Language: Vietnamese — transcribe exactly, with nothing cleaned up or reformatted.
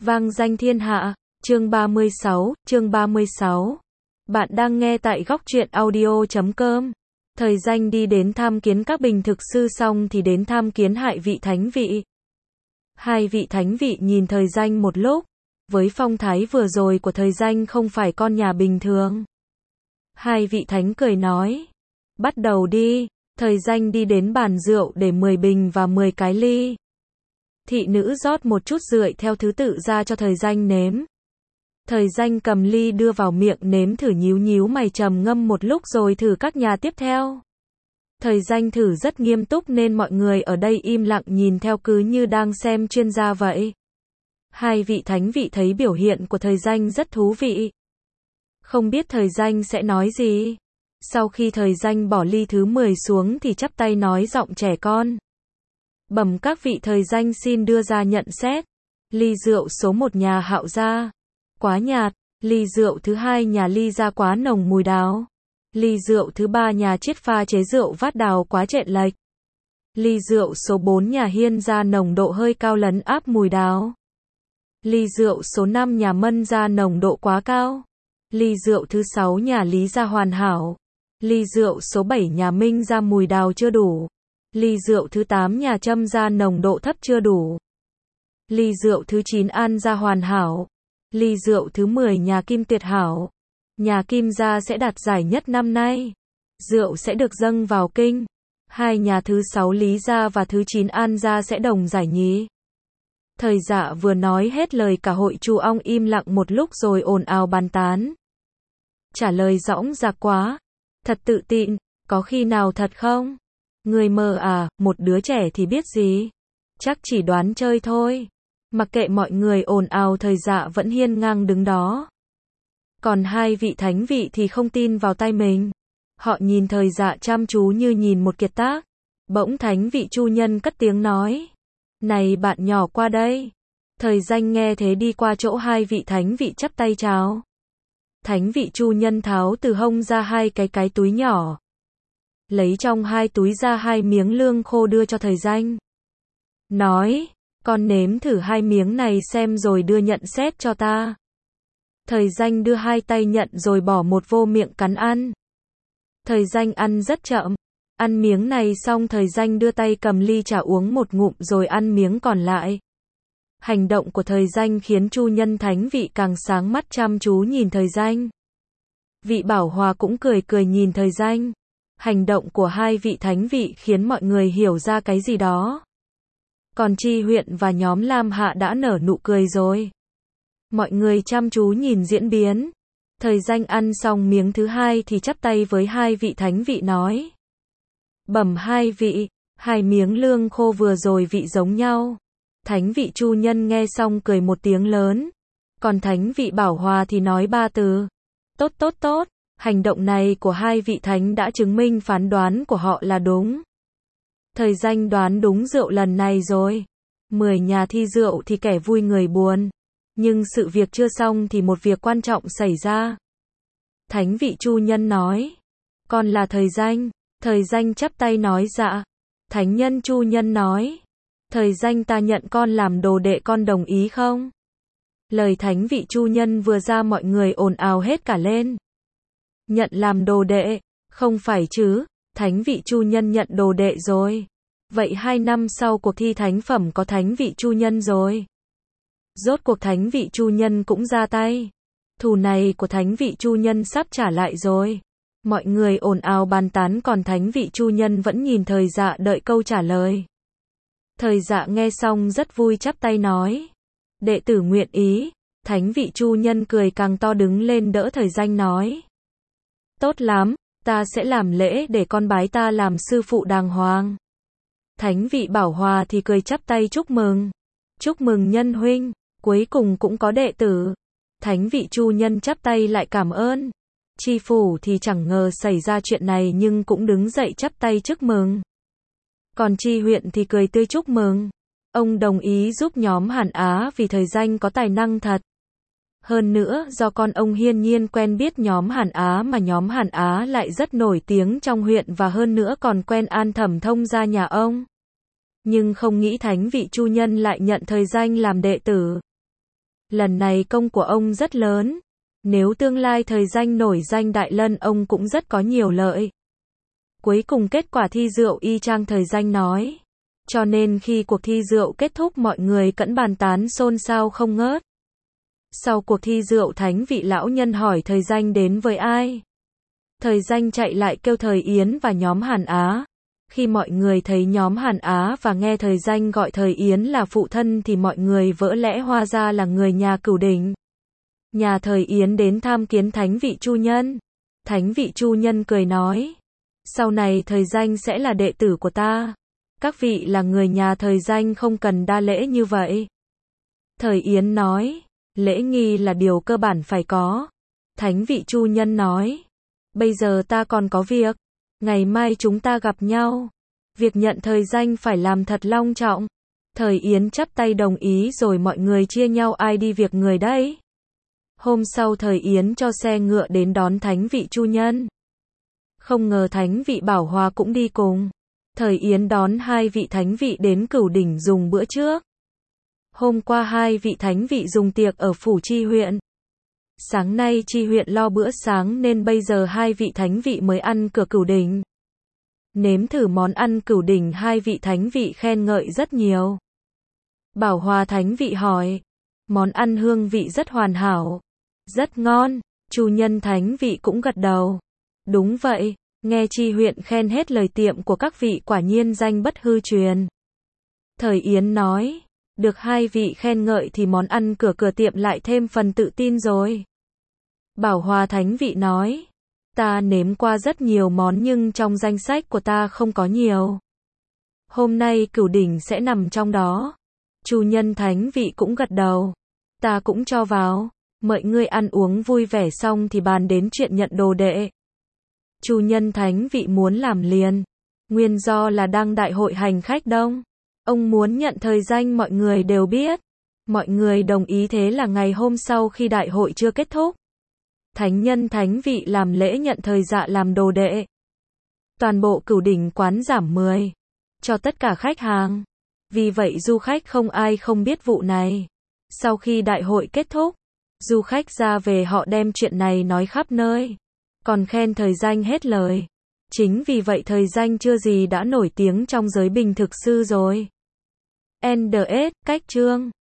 Vang danh thiên hạ, chương ba mươi sáu, chương ba mươi sáu. Bạn đang nghe tại góc truyện audio chấm com. Thời danh đi đến tham kiến các bình thực sư xong thì đến tham kiến hai vị thánh vị. Hai vị thánh vị nhìn thời danh một lúc, với phong thái vừa rồi của thời danh không phải con nhà bình thường. Hai vị thánh cười nói, bắt đầu đi. Thời danh đi đến bàn rượu để mười bình và mười cái ly. Thị nữ rót một chút rượu theo thứ tự ra cho thời danh nếm. Thời danh cầm ly đưa vào miệng nếm thử, nhíu nhíu mày trầm ngâm một lúc rồi thử các nhà tiếp theo. Thời danh thử rất nghiêm túc nên mọi người ở đây im lặng nhìn theo cứ như đang xem chuyên gia vậy. Hai vị thánh vị thấy biểu hiện của thời danh rất thú vị. Không biết thời danh sẽ nói gì. Sau khi thời danh bỏ ly thứ mười xuống thì chắp tay nói giọng trẻ con. Bẩm các vị, thời danh xin đưa ra nhận xét. Ly rượu số một nhà Hạo gia, quá nhạt. Ly rượu thứ hai nhà Ly gia quá nồng mùi đào. Ly rượu thứ ba nhà Chiết pha chế rượu vát đào quá trện lệch. Ly rượu số bốn nhà Hiên gia nồng độ hơi cao lấn áp mùi đào. Ly rượu số năm nhà Mân gia nồng độ quá cao. Ly rượu thứ sáu nhà Lý gia hoàn hảo. Ly rượu số bảy nhà Minh gia mùi đào chưa đủ. Ly rượu thứ tám nhà Trâm gia nồng độ thấp chưa đủ. Ly rượu thứ chín An gia hoàn hảo. Ly rượu thứ mười nhà Kim tuyệt hảo. Nhà Kim gia sẽ đạt giải nhất năm nay. Rượu sẽ được dâng vào kinh. Hai nhà thứ sáu Lý gia và thứ chín An gia sẽ đồng giải nhì. Thời dạ vừa nói hết lời cả hội Chu ong im lặng một lúc rồi ồn ào bàn tán. Trả lời dõng dạc quá. Thật tự tin, có khi nào thật không? Người mờ à, một đứa trẻ thì biết gì. Chắc chỉ đoán chơi thôi. Mặc kệ mọi người ồn ào, thời dạ vẫn hiên ngang đứng đó. Còn hai vị thánh vị thì không tin vào tay mình. Họ nhìn thời dạ chăm chú như nhìn một kiệt tác. Bỗng thánh vị Chu Nhân cất tiếng nói. Này bạn nhỏ, qua đây. Thời danh nghe thế đi qua chỗ hai vị thánh vị chắp tay chào. Thánh vị Chu Nhân tháo từ hông ra hai cái cái túi nhỏ. Lấy trong hai túi ra hai miếng lương khô đưa cho thời danh. Nói, con nếm thử hai miếng này xem rồi đưa nhận xét cho ta. Thời danh đưa hai tay nhận rồi bỏ một vô miệng cắn ăn. Thời danh ăn rất chậm. Ăn miếng này xong thời danh đưa tay cầm ly trà uống một ngụm rồi ăn miếng còn lại. Hành động của thời danh khiến Chu Nhân thánh vị càng sáng mắt chăm chú nhìn thời danh. Vị Bảo Hòa cũng cười cười nhìn thời danh. Hành động của hai vị thánh vị khiến mọi người hiểu ra cái gì đó. Còn Chi Huyện và nhóm Lam Hạ đã nở nụ cười rồi. Mọi người chăm chú nhìn diễn biến. Thời danh ăn xong miếng thứ hai thì chắp tay với hai vị thánh vị nói. Bẩm hai vị, hai miếng lương khô vừa rồi vị giống nhau. Thánh vị Chu Nhân nghe xong cười một tiếng lớn. Còn thánh vị Bảo Hòa thì nói ba từ. Tốt tốt tốt. Hành động này của hai vị thánh đã chứng minh phán đoán của họ là đúng. Thời danh đoán đúng rượu lần này rồi. Mười nhà thi rượu thì kẻ vui người buồn. Nhưng sự việc chưa xong thì một việc quan trọng xảy ra. Thánh vị Chu Nhân nói. Con là thời danh. Thời danh chắp tay nói dạ. Thánh nhân Chu Nhân nói. Thời danh ta nhận con làm đồ đệ, con đồng ý không? Lời thánh vị Chu Nhân vừa ra mọi người ồn ào hết cả lên. Nhận làm đồ đệ? Không phải chứ, thánh vị Chu Nhân nhận đồ đệ rồi. Vậy hai năm sau cuộc thi thánh phẩm có thánh vị Chu Nhân rồi. Rốt cuộc thánh vị Chu Nhân cũng ra tay. Thù này của thánh vị Chu Nhân sắp trả lại rồi. Mọi người ồn ào bàn tán còn thánh vị Chu Nhân vẫn nhìn thời dạ đợi câu trả lời. Thời dạ nghe xong rất vui chắp tay nói. Đệ tử nguyện ý. Thánh vị Chu Nhân cười càng to đứng lên đỡ thời danh nói. Tốt lắm, ta sẽ làm lễ để con bái ta làm sư phụ đàng hoàng. Thánh vị Bảo Hòa thì cười chắp tay chúc mừng. Chúc mừng nhân huynh, cuối cùng cũng có đệ tử. Thánh vị Chu Nhân chắp tay lại cảm ơn. Chi phủ thì chẳng ngờ xảy ra chuyện này nhưng cũng đứng dậy chắp tay chúc mừng. Còn Chi Huyện thì cười tươi chúc mừng. Ông đồng ý giúp nhóm Hàn Á vì thời danh có tài năng thật. Hơn nữa do con ông hiên nhiên quen biết nhóm Hàn Á mà nhóm Hàn Á lại rất nổi tiếng trong huyện và hơn nữa còn quen An Thẩm thông gia nhà ông. Nhưng không nghĩ thánh vị Chu Nhân lại nhận thời danh làm đệ tử. Lần này công của ông rất lớn. Nếu tương lai thời danh nổi danh đại lân ông cũng rất có nhiều lợi. Cuối cùng kết quả thi rượu y chang thời danh nói. Cho nên khi cuộc thi rượu kết thúc mọi người cẫn bàn tán xôn xao không ngớt. Sau cuộc thi rượu thánh vị lão nhân hỏi thời danh đến với ai. Thời danh chạy lại kêu thời Yến và nhóm Hàn Á. Khi mọi người thấy nhóm Hàn Á và nghe thời danh gọi thời Yến là phụ thân thì mọi người vỡ lẽ hóa ra là người nhà Cửu Đỉnh. Nhà thời Yến đến tham kiến thánh vị Chu Nhân. Thánh vị Chu Nhân cười nói. Sau này thời danh sẽ là đệ tử của ta. Các vị là người nhà thời danh không cần đa lễ như vậy. Thời Yến nói. Lễ nghi là điều cơ bản phải có. Thánh vị Chu Nhân nói. Bây giờ ta còn có việc. Ngày mai chúng ta gặp nhau. Việc nhận thời danh phải làm thật long trọng. Thời Yến chắp tay đồng ý rồi mọi người chia nhau ai đi việc người đấy. Hôm sau thời Yến cho xe ngựa đến đón thánh vị Chu Nhân. Không ngờ thánh vị Bảo Hòa cũng đi cùng. Thời Yến đón hai vị thánh vị đến Cửu Đỉnh dùng bữa trước. Hôm qua hai vị thánh vị dùng tiệc ở phủ Chi huyện. Sáng nay Chi huyện lo bữa sáng nên bây giờ hai vị thánh vị mới ăn cửa Cửu Đỉnh. Nếm thử món ăn Cửu Đỉnh hai vị thánh vị khen ngợi rất nhiều. Bảo Hòa thánh vị hỏi. Món ăn hương vị rất hoàn hảo. Rất ngon. Chu Nhân thánh vị cũng gật đầu. Đúng vậy. Nghe Chi huyện khen hết lời tiệm của các vị quả nhiên danh bất hư truyền. Thời Yến nói. Được hai vị khen ngợi thì món ăn cửa cửa tiệm lại thêm phần tự tin rồi. Bảo Hòa thánh vị nói. Ta nếm qua rất nhiều món nhưng trong danh sách của ta không có nhiều. Hôm nay Cửu Đỉnh sẽ nằm trong đó. Chu Nhân thánh vị cũng gật đầu. Ta cũng cho vào. Mời ngươi ăn uống vui vẻ xong thì bàn đến chuyện nhận đồ đệ. Chu Nhân thánh vị muốn làm liền. Nguyên do là đang đại hội hành khách đông. Ông muốn nhận thời danh mọi người đều biết. Mọi người đồng ý thế là ngày hôm sau khi đại hội chưa kết thúc. Thánh nhân thánh vị làm lễ nhận thời dạ làm đồ đệ. Toàn bộ Cửu Đỉnh quán giảm mười. Cho tất cả khách hàng. Vì vậy du khách không ai không biết vụ này. Sau khi đại hội kết thúc, du khách ra về họ đem chuyện này nói khắp nơi. Còn khen thời danh hết lời. Chính vì vậy thời danh chưa gì đã nổi tiếng trong giới bình thực sư rồi. en đê ét, cách chương